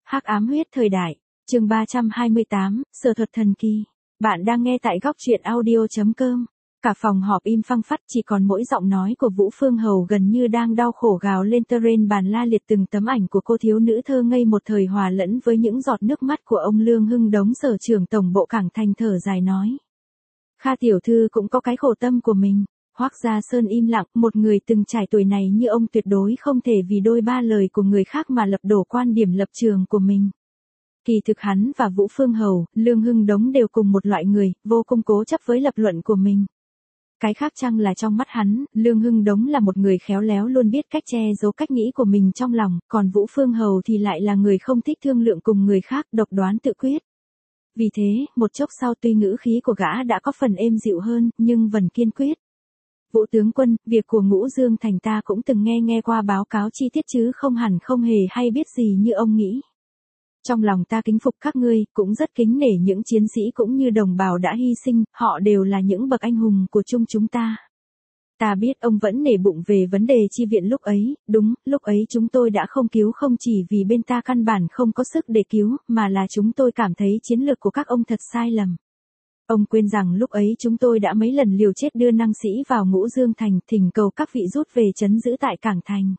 Hắc ám huyết thời đại, chương 328, Sở thuật thần kỳ. Bạn đang nghe tại góc truyện audio.com. Cả phòng họp im phăng phắc, chỉ còn mỗi giọng nói của Vũ Phương Hầu gần như đang đau khổ gào lên terrain bàn la liệt từng tấm ảnh của cô thiếu nữ thơ ngây một thời hòa lẫn với những giọt nước mắt của ông Lương Hưng Đống Sở trưởng tổng bộ Cảng Thành thở dài nói. Kha tiểu thư cũng có cái khổ tâm của mình. Hoắc Gia Sơn im lặng, một người từng trải tuổi này như ông tuyệt đối không thể vì đôi ba lời của người khác mà lật đổ quan điểm lập trường của mình. Kỳ thực hắn và Vũ Phương Hầu, Lương Hưng Đống đều cùng một loại người, vô cùng cố chấp với lập luận của mình. Cái khác chăng là trong mắt hắn, Lương Hưng Đống là một người khéo léo luôn biết cách che giấu cách nghĩ của mình trong lòng, còn Vũ Phương Hầu thì lại là người không thích thương lượng cùng người khác, độc đoán tự quyết. Vì thế, một chốc sau tuy ngữ khí của gã đã có phần êm dịu hơn, nhưng vẫn kiên quyết. Vũ tướng quân, việc của Ngũ Dương Thành ta cũng từng nghe qua báo cáo chi tiết chứ không hẳn không hề hay biết gì như ông nghĩ. Trong lòng ta kính phục các ngươi, cũng rất kính nể những chiến sĩ cũng như đồng bào đã hy sinh, họ đều là những bậc anh hùng của chúng ta. Ta biết ông vẫn nể bụng về vấn đề chi viện lúc ấy, đúng, lúc ấy chúng tôi đã không cứu không chỉ vì bên ta căn bản không có sức để cứu, mà là chúng tôi cảm thấy chiến lược của các ông thật sai lầm. Ông quên rằng lúc ấy chúng tôi đã mấy lần liều chết đưa năng sĩ vào Ngũ Dương Thành, thỉnh cầu các vị rút về trấn giữ tại Cảng Thành.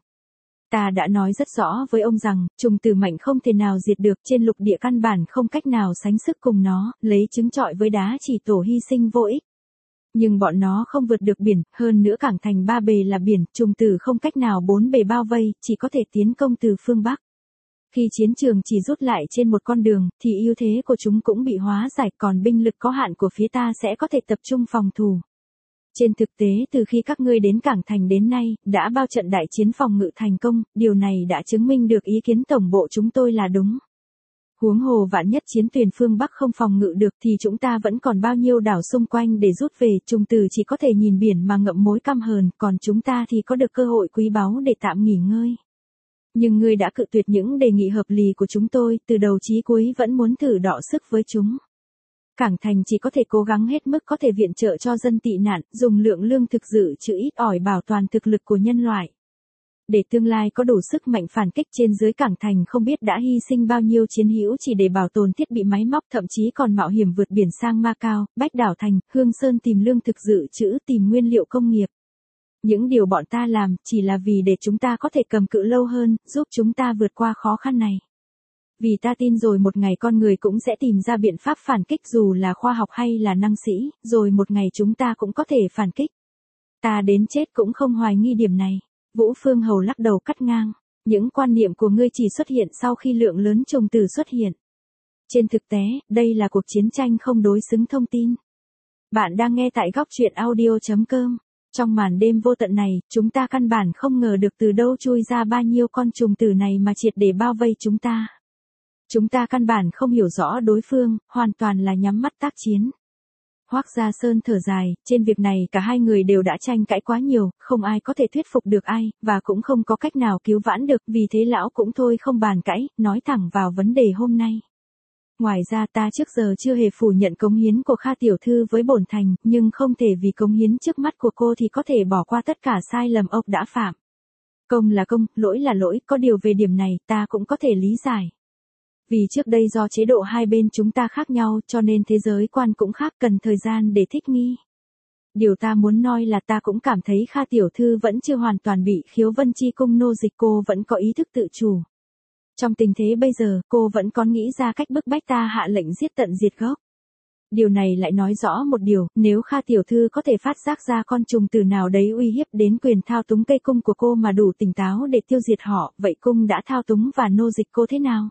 Ta đã nói rất rõ với ông rằng, trùng tử mạnh không thể nào diệt được, trên lục địa căn bản không cách nào sánh sức cùng nó, lấy trứng trọi với đá chỉ tổ hy sinh vô ích. Nhưng bọn nó không vượt được biển, hơn nữa Cảng Thành ba bề là biển, trùng tử không cách nào bốn bề bao vây, chỉ có thể tiến công từ phương Bắc. Khi chiến trường chỉ rút lại trên một con đường, thì ưu thế của chúng cũng bị hóa giải, còn binh lực có hạn của phía ta sẽ có thể tập trung phòng thủ. Trên thực tế từ khi các ngươi đến Cảng Thành đến nay, đã bao trận đại chiến phòng ngự thành công, điều này đã chứng minh được ý kiến tổng bộ chúng tôi là đúng. Huống hồ vạn nhất chiến thuyền phương Bắc không phòng ngự được thì chúng ta vẫn còn bao nhiêu đảo xung quanh để rút về, trùng tử chỉ có thể nhìn biển mà ngậm mối căm hờn, còn chúng ta thì có được cơ hội quý báu để tạm nghỉ ngơi. Nhưng ngươi đã cự tuyệt những đề nghị hợp lý của chúng tôi, từ đầu chí cuối vẫn muốn thử đọ sức với chúng. Cảng Thành chỉ có thể cố gắng hết mức có thể viện trợ cho dân tị nạn, dùng lượng lương thực dự trữ ít ỏi bảo toàn thực lực của nhân loại. Để tương lai có đủ sức mạnh phản kích, trên dưới Cảng Thành không biết đã hy sinh bao nhiêu chiến hữu chỉ để bảo tồn thiết bị máy móc, thậm chí còn mạo hiểm vượt biển sang Macau, Bách Đảo Thành, Hương Sơn tìm lương thực dự trữ, tìm nguyên liệu công nghiệp. Những điều bọn ta làm chỉ là vì để chúng ta có thể cầm cự lâu hơn, giúp chúng ta vượt qua khó khăn này. Vì ta tin rồi một ngày con người cũng sẽ tìm ra biện pháp phản kích, dù là khoa học hay là năng sĩ, rồi một ngày chúng ta cũng có thể phản kích. Ta đến chết cũng không hoài nghi điểm này. Vũ Phương Hầu lắc đầu cắt ngang. Những quan niệm của ngươi chỉ xuất hiện sau khi lượng lớn trùng tử xuất hiện. Trên thực tế, đây là cuộc chiến tranh không đối xứng thông tin. Bạn đang nghe tại góc truyện audio.com. Trong màn đêm vô tận này, chúng ta căn bản không ngờ được từ đâu chui ra bao nhiêu con trùng tử này mà triệt để bao vây chúng ta. Chúng ta căn bản không hiểu rõ đối phương, hoàn toàn là nhắm mắt tác chiến. Hoắc Gia Sơn thở dài, trên việc này cả hai người đều đã tranh cãi quá nhiều, không ai có thể thuyết phục được ai, và cũng không có cách nào cứu vãn được, vì thế lão cũng thôi không bàn cãi, nói thẳng vào vấn đề hôm nay. Ngoài ra ta trước giờ chưa hề phủ nhận cống hiến của Kha tiểu thư với bổn thành, nhưng không thể vì cống hiến trước mắt của cô thì có thể bỏ qua tất cả sai lầm ông đã phạm. Công là công, lỗi là lỗi, có điều về điểm này ta cũng có thể lý giải. Vì trước đây do chế độ hai bên chúng ta khác nhau cho nên thế giới quan cũng khác, cần thời gian để thích nghi. Điều ta muốn nói là ta cũng cảm thấy Kha tiểu thư vẫn chưa hoàn toàn bị Khiếu Vân Chi cung nô dịch, cô vẫn có ý thức tự chủ. Trong tình thế bây giờ, cô vẫn còn nghĩ ra cách bức bách ta hạ lệnh giết tận diệt gốc. Điều này lại nói rõ một điều, nếu Kha tiểu thư có thể phát giác ra con trùng tử nào đấy uy hiếp đến quyền thao túng cây cung của cô mà đủ tỉnh táo để tiêu diệt họ, vậy cung đã thao túng và nô dịch cô thế nào?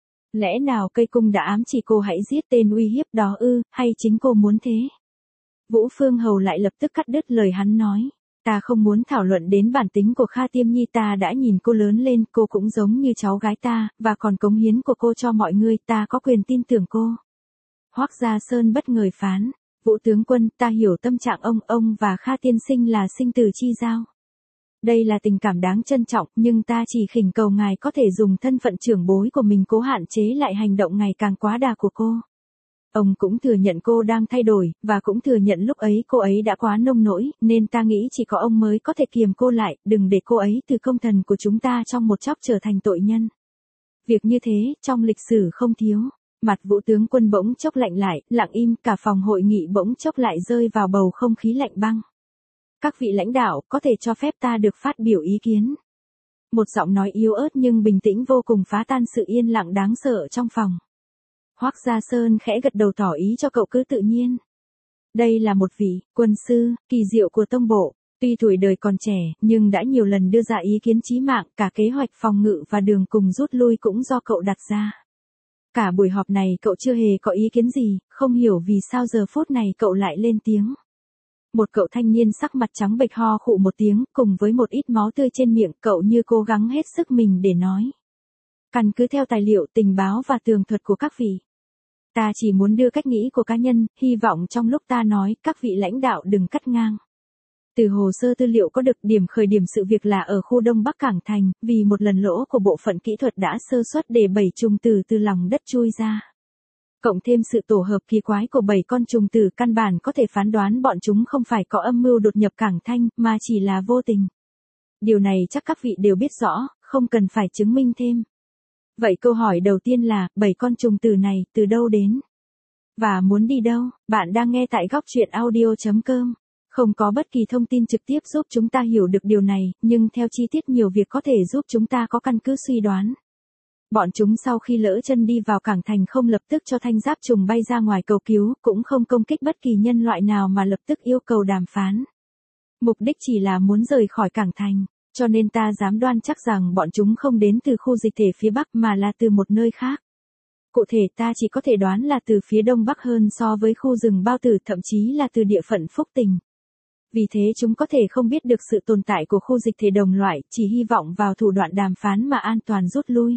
Lẽ nào cây cung đã ám chỉ cô hãy giết tên uy hiếp đó ư, hay chính cô muốn thế? Vũ Phương Hầu lại lập tức cắt đứt lời hắn nói. Ta không muốn thảo luận đến bản tính của Kha Tiêm Nhi, ta đã nhìn cô lớn lên, cô cũng giống như cháu gái ta, và còn cống hiến của cô cho mọi người, ta có quyền tin tưởng cô. Hoắc Gia Sơn bất ngờ phán. Vũ tướng quân, ta hiểu tâm trạng ông và Kha tiên sinh là sinh tử chi giao. Đây là tình cảm đáng trân trọng, nhưng ta chỉ khỉnh cầu ngài có thể dùng thân phận trưởng bối của mình cố hạn chế lại hành động ngày càng quá đà của cô. Ông cũng thừa nhận cô đang thay đổi, và cũng thừa nhận lúc ấy cô ấy đã quá nông nỗi, nên ta nghĩ chỉ có ông mới có thể kiềm cô lại, đừng để cô ấy từ công thần của chúng ta trong một chốc trở thành tội nhân. Việc như thế, trong lịch sử không thiếu. Mặt Vũ tướng quân bỗng chốc lạnh lại, lặng im, cả phòng hội nghị bỗng chốc lại rơi vào bầu không khí lạnh băng. Các vị lãnh đạo, có thể cho phép ta được phát biểu ý kiến. Một giọng nói yếu ớt nhưng bình tĩnh vô cùng phá tan sự yên lặng đáng sợ trong phòng. Hoắc Gia Sơn khẽ gật đầu tỏ ý cho cậu cứ tự nhiên. Đây là một vị quân sư kỳ diệu của tông bộ, tuy tuổi đời còn trẻ, nhưng đã nhiều lần đưa ra ý kiến chí mạng, cả kế hoạch phòng ngự và đường cùng rút lui cũng do cậu đặt ra. Cả buổi họp này cậu chưa hề có ý kiến gì, không hiểu vì sao giờ phút này cậu lại lên tiếng. Một cậu thanh niên sắc mặt trắng bệch ho khụ một tiếng, cùng với một ít máu tươi trên miệng, cậu như cố gắng hết sức mình để nói. Căn cứ theo tài liệu, tình báo và tường thuật của các vị, ta chỉ muốn đưa cách nghĩ của cá nhân, hy vọng trong lúc ta nói, các vị lãnh đạo đừng cắt ngang. Từ hồ sơ tư liệu có được điểm khởi điểm sự việc là ở khu Đông Bắc Cảng Thành, vì một lần lỗ của bộ phận kỹ thuật đã sơ suất để 7 trùng tử từ lòng đất chui ra. Cộng thêm sự tổ hợp kỳ quái của 7 con trùng tử, căn bản có thể phán đoán bọn chúng không phải có âm mưu đột nhập Cảng Thanh, mà chỉ là vô tình. Điều này chắc các vị đều biết rõ, không cần phải chứng minh thêm. Vậy câu hỏi đầu tiên là, 7 con trùng tử này, từ đâu đến? Và muốn đi đâu? Bạn đang nghe tại góc truyện audio.com. Không có bất kỳ thông tin trực tiếp giúp chúng ta hiểu được điều này, nhưng theo chi tiết nhiều việc có thể giúp chúng ta có căn cứ suy đoán. Bọn chúng sau khi lỡ chân đi vào Cảng Thành không lập tức cho thanh giáp trùng bay ra ngoài cầu cứu, cũng không công kích bất kỳ nhân loại nào mà lập tức yêu cầu đàm phán. Mục đích chỉ là muốn rời khỏi Cảng Thành, cho nên ta dám đoan chắc rằng bọn chúng không đến từ khu dịch thể phía Bắc mà là từ một nơi khác. Cụ thể ta chỉ có thể đoán là từ phía Đông Bắc hơn so với khu rừng Bao Tử, thậm chí là từ địa phận Phúc Tình. Vì thế chúng có thể không biết được sự tồn tại của khu dịch thể đồng loại, chỉ hy vọng vào thủ đoạn đàm phán mà an toàn rút lui.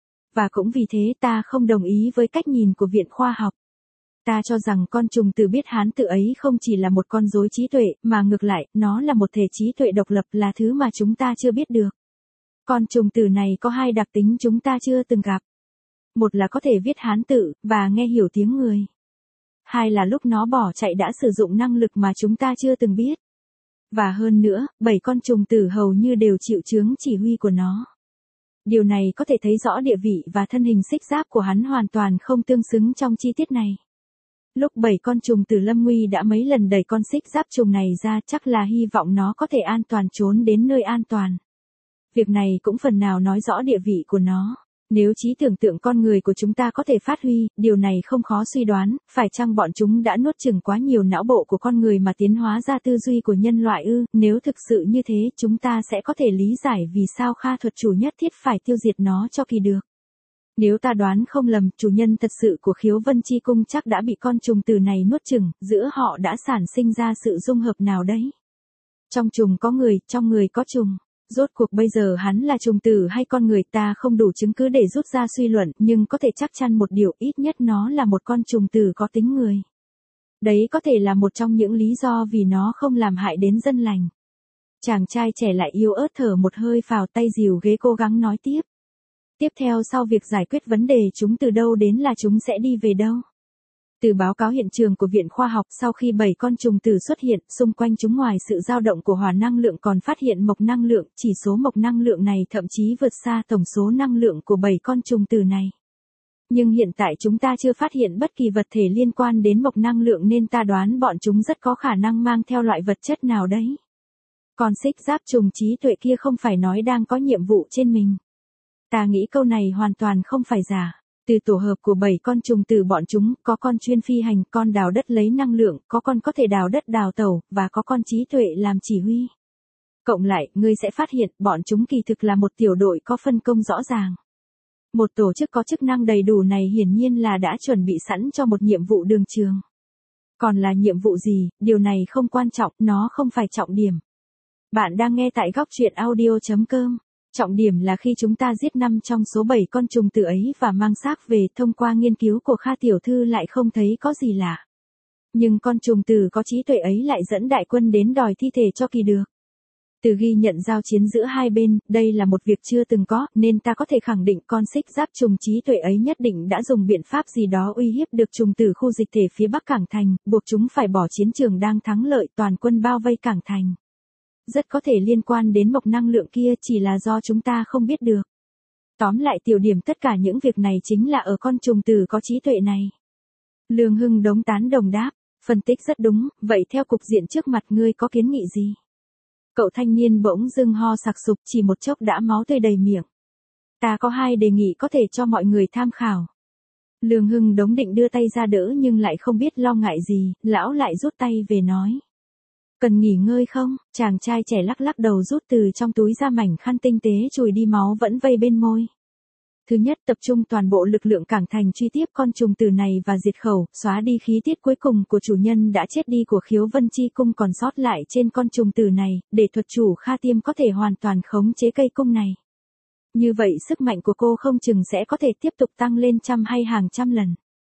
Và cũng vì thế ta không đồng ý với cách nhìn của Viện Khoa học. Ta cho rằng con trùng tử biết Hán tự ấy không chỉ là một con rối trí tuệ, mà ngược lại, nó là một thể trí tuệ độc lập, là thứ mà chúng ta chưa biết được. Con trùng tử này có hai đặc tính chúng ta chưa từng gặp. Một là có thể viết Hán tự, và nghe hiểu tiếng người. Hai là lúc nó bỏ chạy đã sử dụng năng lực mà chúng ta chưa từng biết. Và hơn nữa, 7 con trùng tử hầu như đều chịu chướng chỉ huy của nó. Điều này có thể thấy rõ địa vị và thân hình xích giáp của hắn hoàn toàn không tương xứng trong chi tiết này. Lúc 7 con trùng tử lâm nguy đã mấy lần đẩy con xích giáp trùng này ra, chắc là hy vọng nó có thể an toàn trốn đến nơi an toàn. Việc này cũng phần nào nói rõ địa vị của nó. Nếu trí tưởng tượng con người của chúng ta có thể phát huy, điều này không khó suy đoán, phải chăng bọn chúng đã nuốt chửng quá nhiều não bộ của con người mà tiến hóa ra tư duy của nhân loại ư? Nếu thực sự như thế, chúng ta sẽ có thể lý giải vì sao Kha thuật chủ nhất thiết phải tiêu diệt nó cho kỳ được. Nếu ta đoán không lầm, chủ nhân thật sự của Khiếu Vân Chi Cung chắc đã bị con trùng tử này nuốt chửng, giữa họ đã sản sinh ra sự dung hợp nào đấy. Trong trùng có người, trong người có trùng. Rốt cuộc bây giờ hắn là trùng tử hay con người ta không đủ chứng cứ để rút ra suy luận, nhưng có thể chắc chắn một điều, ít nhất nó là một con trùng tử có tính người. Đấy có thể là một trong những lý do vì nó không làm hại đến dân lành. Chàng trai trẻ lại yếu ớt thở một hơi phào, tay dìu ghế cố gắng nói tiếp. Tiếp theo sau việc giải quyết vấn đề chúng từ đâu đến là chúng sẽ đi về đâu. Từ báo cáo hiện trường của Viện Khoa học, sau khi 7 con trùng tử xuất hiện, xung quanh chúng ngoài sự dao động của hỏa năng lượng còn phát hiện mộc năng lượng, chỉ số mộc năng lượng này thậm chí vượt xa tổng số năng lượng của 7 con trùng tử này. Nhưng hiện tại chúng ta chưa phát hiện bất kỳ vật thể liên quan đến mộc năng lượng nên ta đoán bọn chúng rất có khả năng mang theo loại vật chất nào đấy. Còn xích giáp trùng trí tuệ kia không phải nói đang có nhiệm vụ trên mình. Ta nghĩ câu này hoàn toàn không phải giả. Từ tổ hợp của 7 con trùng tử bọn chúng, có con chuyên phi hành, con đào đất lấy năng lượng, có con có thể đào đất đào tàu, và có con trí tuệ làm chỉ huy. Cộng lại, ngươi sẽ phát hiện, bọn chúng kỳ thực là một tiểu đội có phân công rõ ràng. Một tổ chức có chức năng đầy đủ này hiển nhiên là đã chuẩn bị sẵn cho một nhiệm vụ đường trường. Còn là nhiệm vụ gì, điều này không quan trọng, nó không phải trọng điểm. Bạn đang nghe tại góc truyện audio.com. Trọng điểm là khi chúng ta giết 5 trong số 7 con trùng tử ấy và mang xác về, thông qua nghiên cứu của Kha tiểu thư lại không thấy có gì lạ. Nhưng con trùng tử có trí tuệ ấy lại dẫn đại quân đến đòi thi thể cho kỳ được. Từ ghi nhận giao chiến giữa hai bên, đây là một việc chưa từng có, nên ta có thể khẳng định con xích giáp trùng trí tuệ ấy nhất định đã dùng biện pháp gì đó uy hiếp được trùng tử khu dịch thể phía Bắc Cảng Thành, buộc chúng phải bỏ chiến trường đang thắng lợi, toàn quân bao vây Cảng Thành. Rất có thể liên quan đến mộc năng lượng kia, chỉ là do chúng ta không biết được. Tóm lại tiểu điểm tất cả những việc này chính là ở con trùng tử có trí tuệ này. Lương Hưng Đống tán đồng đáp, phân tích rất đúng, vậy theo cục diện trước mặt ngươi có kiến nghị gì? Cậu thanh niên bỗng dưng ho sặc sụp, chỉ một chốc đã máu tươi đầy miệng. Ta có 2 đề nghị có thể cho mọi người tham khảo. Lương Hưng Đống định đưa tay ra đỡ nhưng lại không biết lo ngại gì, lão lại rút tay về nói. Cần nghỉ ngơi không? Chàng trai trẻ lắc lắc đầu rút từ trong túi ra mảnh khăn tinh tế chùi đi máu vẫn vây bên môi. Thứ nhất, tập trung toàn bộ lực lượng cảng thành truy tiếp con trùng tử này và diệt khẩu, xóa đi khí tiết cuối cùng của chủ nhân đã chết đi của Khiếu Vân Chi cung còn sót lại trên con trùng tử này, để thuật chủ Kha Tiêm có thể hoàn toàn khống chế cây cung này. Như vậy sức mạnh của cô không chừng sẽ có thể tiếp tục tăng lên trăm hay hàng trăm lần.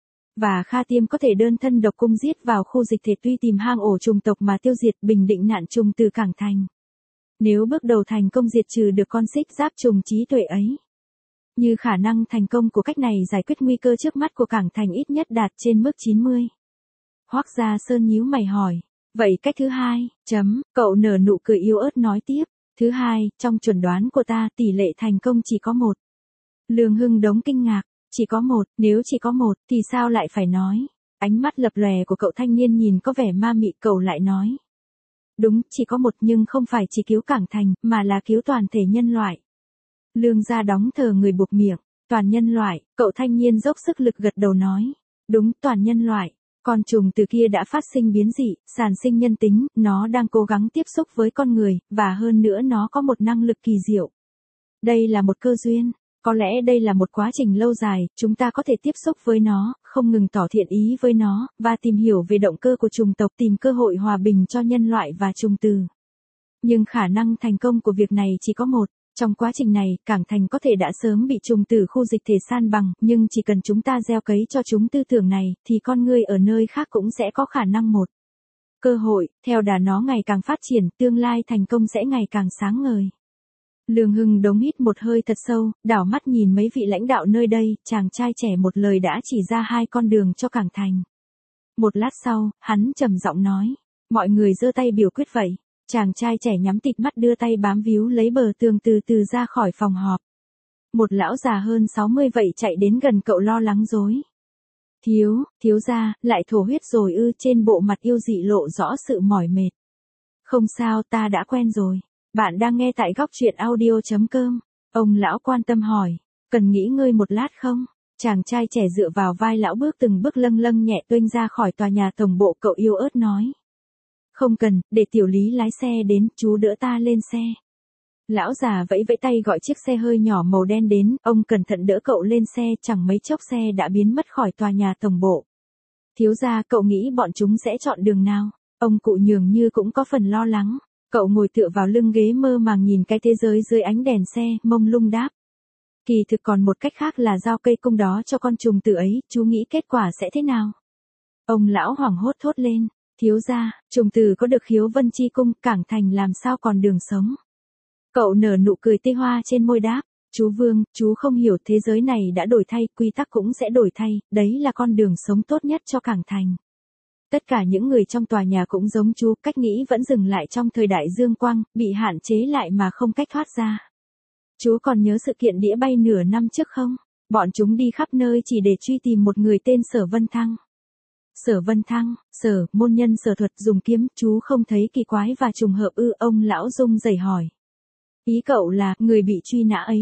Và Kha Tiêm có thể đơn thân độc cung giết vào khu dịch thể tuy tìm hang ổ trùng tộc mà tiêu diệt bình định nạn trùng từ cảng thành. Nếu bước đầu thành công diệt trừ được con xích giáp trùng trí tuệ ấy. Như khả năng thành công của cách này giải quyết nguy cơ trước mắt của cảng thành ít nhất đạt trên mức 90. Hoắc Gia Sơn nhíu mày hỏi. Vậy cách thứ hai, cậu nở nụ cười yếu ớt nói tiếp. Thứ hai, trong chuẩn đoán của ta tỷ lệ thành công chỉ có 1. Lương Hưng Đống kinh ngạc. Chỉ có 1, nếu chỉ có 1 thì sao lại phải nói? Ánh mắt lập lòe của cậu thanh niên nhìn có vẻ ma mị, cậu lại nói. Đúng, chỉ có 1 nhưng không phải chỉ cứu cảng thành, mà là cứu toàn thể nhân loại. Lương gia đóng thờ người buộc miệng. Toàn nhân loại, cậu thanh niên dốc sức lực gật đầu nói. Đúng, toàn nhân loại. Con trùng từ kia đã phát sinh biến dị, sản sinh nhân tính, nó đang cố gắng tiếp xúc với con người, và hơn nữa nó có một năng lực kỳ diệu. Đây là một cơ duyên. Có lẽ đây là một quá trình lâu dài, chúng ta có thể tiếp xúc với nó, không ngừng tỏ thiện ý với nó, và tìm hiểu về động cơ của chủng tộc, tìm cơ hội hòa bình cho nhân loại và trùng tử. Nhưng khả năng thành công của việc này chỉ có 1. Trong quá trình này, cảng thành có thể đã sớm bị trùng tử khu dịch thể san bằng, nhưng chỉ cần chúng ta gieo cấy cho chúng tư tưởng này, thì con người ở nơi khác cũng sẽ có khả năng 1. Cơ hội, theo đà nó ngày càng phát triển, tương lai thành công sẽ ngày càng sáng ngời. Lương Hưng Đống hít một hơi thật sâu, đảo mắt nhìn mấy vị lãnh đạo nơi đây, chàng trai trẻ một lời đã chỉ ra 2 con đường cho cảng thành. Một lát sau, hắn trầm giọng nói, mọi người giơ tay biểu quyết vậy. Chàng trai trẻ nhắm tịt mắt đưa tay bám víu lấy bờ tường từ từ ra khỏi phòng họp. Một lão già hơn 60 vậy chạy đến gần cậu lo lắng rối. Thiếu gia, lại thổ huyết rồi ư? Trên bộ mặt yêu dị lộ rõ sự mỏi mệt. Không sao, ta đã quen rồi. Bạn đang nghe tại góc truyện audio.com. Ông lão quan tâm hỏi, cần nghỉ ngơi một lát không? Chàng trai trẻ dựa vào vai lão bước từng bước lâng lâng nhẹ tuênh ra khỏi tòa nhà tổng bộ, cậu yếu ớt nói. Không cần, để tiểu lý lái xe đến, chú đỡ ta lên xe. Lão già vẫy vẫy tay gọi chiếc xe hơi nhỏ màu đen đến, ông cẩn thận đỡ cậu lên xe, chẳng mấy chốc xe đã biến mất khỏi tòa nhà tổng bộ. Thiếu gia, cậu nghĩ bọn chúng sẽ chọn đường nào? Ông cụ nhường như cũng có phần lo lắng. Cậu ngồi tựa vào lưng ghế mơ màng nhìn cái thế giới dưới ánh đèn xe, mông lung đáp. Kỳ thực còn một cách khác là giao cây cung đó cho con trùng tử ấy, chú nghĩ kết quả sẽ thế nào? Ông lão hoảng hốt thốt lên. Thiếu gia, trùng tử có được Khiếu Vân Chi cung, cảng thành làm sao còn đường sống? Cậu nở nụ cười tê hoa trên môi đáp. Chú Vương, chú không hiểu, thế giới này đã đổi thay, quy tắc cũng sẽ đổi thay, đấy là con đường sống tốt nhất cho cảng thành. Tất cả những người trong tòa nhà cũng giống chú, cách nghĩ vẫn dừng lại trong thời đại dương quang, bị hạn chế lại mà không cách thoát ra. Chú còn nhớ sự kiện đĩa bay nửa năm trước không? Bọn chúng đi khắp nơi chỉ để truy tìm một người tên Sở Vân Thăng. Sở Vân Thăng, môn nhân sở thuật dùng kiếm, chú không thấy kỳ quái và trùng hợp ư? Ông lão rung rẩy hỏi. Ý cậu là, người bị truy nã ấy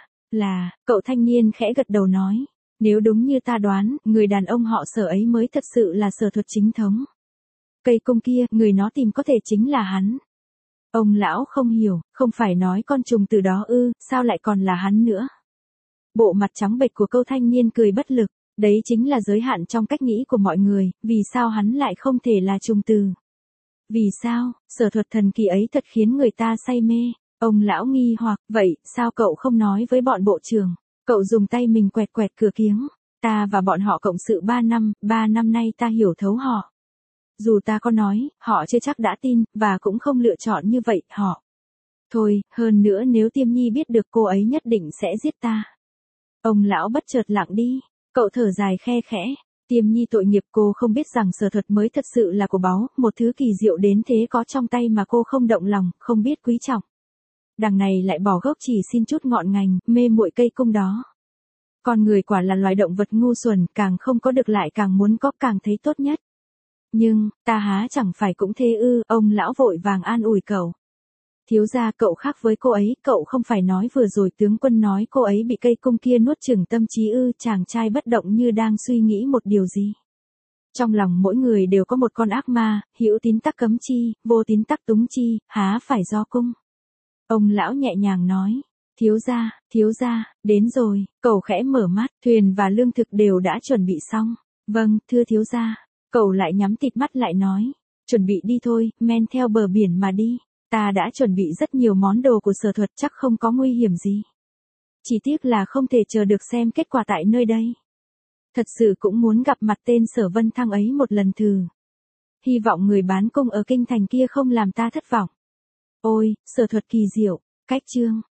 cậu thanh niên khẽ gật đầu nói. Nếu đúng như ta đoán, người đàn ông họ Sở ấy mới thật sự là sở thuật chính thống. Cây cung kia, người nó tìm có thể chính là hắn. Ông lão không hiểu, không phải nói con trùng từ đó ư, sao lại còn là hắn nữa? Bộ mặt trắng bệch của câu thanh niên cười bất lực, đấy chính là giới hạn trong cách nghĩ của mọi người, vì sao hắn lại không thể là trùng từ? Vì sao, sở thuật thần kỳ ấy thật khiến người ta say mê. Ông lão nghi hoặc, vậy, sao cậu không nói với bọn bộ trưởng? Cậu dùng tay mình quẹt quẹt cửa kiếng. Ta và bọn họ cộng sự 3 năm nay ta hiểu thấu họ. Dù ta có nói, họ chưa chắc đã tin, và cũng không lựa chọn như vậy, họ. Thôi, hơn nữa nếu Tiêm Nhi biết được cô ấy nhất định sẽ giết ta. Ông lão bất chợt lặng đi, cậu thở dài khe khẽ. Tiêm Nhi tội nghiệp, cô không biết rằng sở thuật mới thật sự là của báu, một thứ kỳ diệu đến thế có trong tay mà cô không động lòng, không biết quý trọng. đằng này lại bỏ gốc chỉ xin chút ngọn ngành, mê muội cây cung đó. Con người quả là loài động vật ngu xuẩn, càng không có được lại càng muốn có, càng thấy tốt nhất. Nhưng, ta há chẳng phải cũng thế ư, ông lão vội vàng an ủi cậu. Thiếu gia, cậu khác với cô ấy, cậu không phải nói vừa rồi tướng quân nói cô ấy bị cây cung kia nuốt chửng tâm trí ư? Chàng trai bất động như đang suy nghĩ một điều gì. Trong lòng mỗi người đều có một con ác ma, hữu tín tắc cấm chi, vô tín tắc túng chi, há phải do cung. Ông lão nhẹ nhàng nói. Thiếu gia, đến rồi, cậu khẽ mở mắt, thuyền và lương thực đều đã chuẩn bị xong. Vâng, thưa thiếu gia. Cậu lại nhắm tịt mắt lại nói. Chuẩn bị đi thôi, men theo bờ biển mà đi. Ta đã chuẩn bị rất nhiều món đồ của Sở Thuật, chắc không có nguy hiểm gì. Chỉ tiếc là không thể chờ được xem kết quả tại nơi đây. Thật sự cũng muốn gặp mặt tên Sở Vân Thăng ấy một lần thử. Hy vọng người bán cung ở kinh thành kia không làm ta thất vọng. Ôi, Sở Thuật kỳ diệu, cách chương.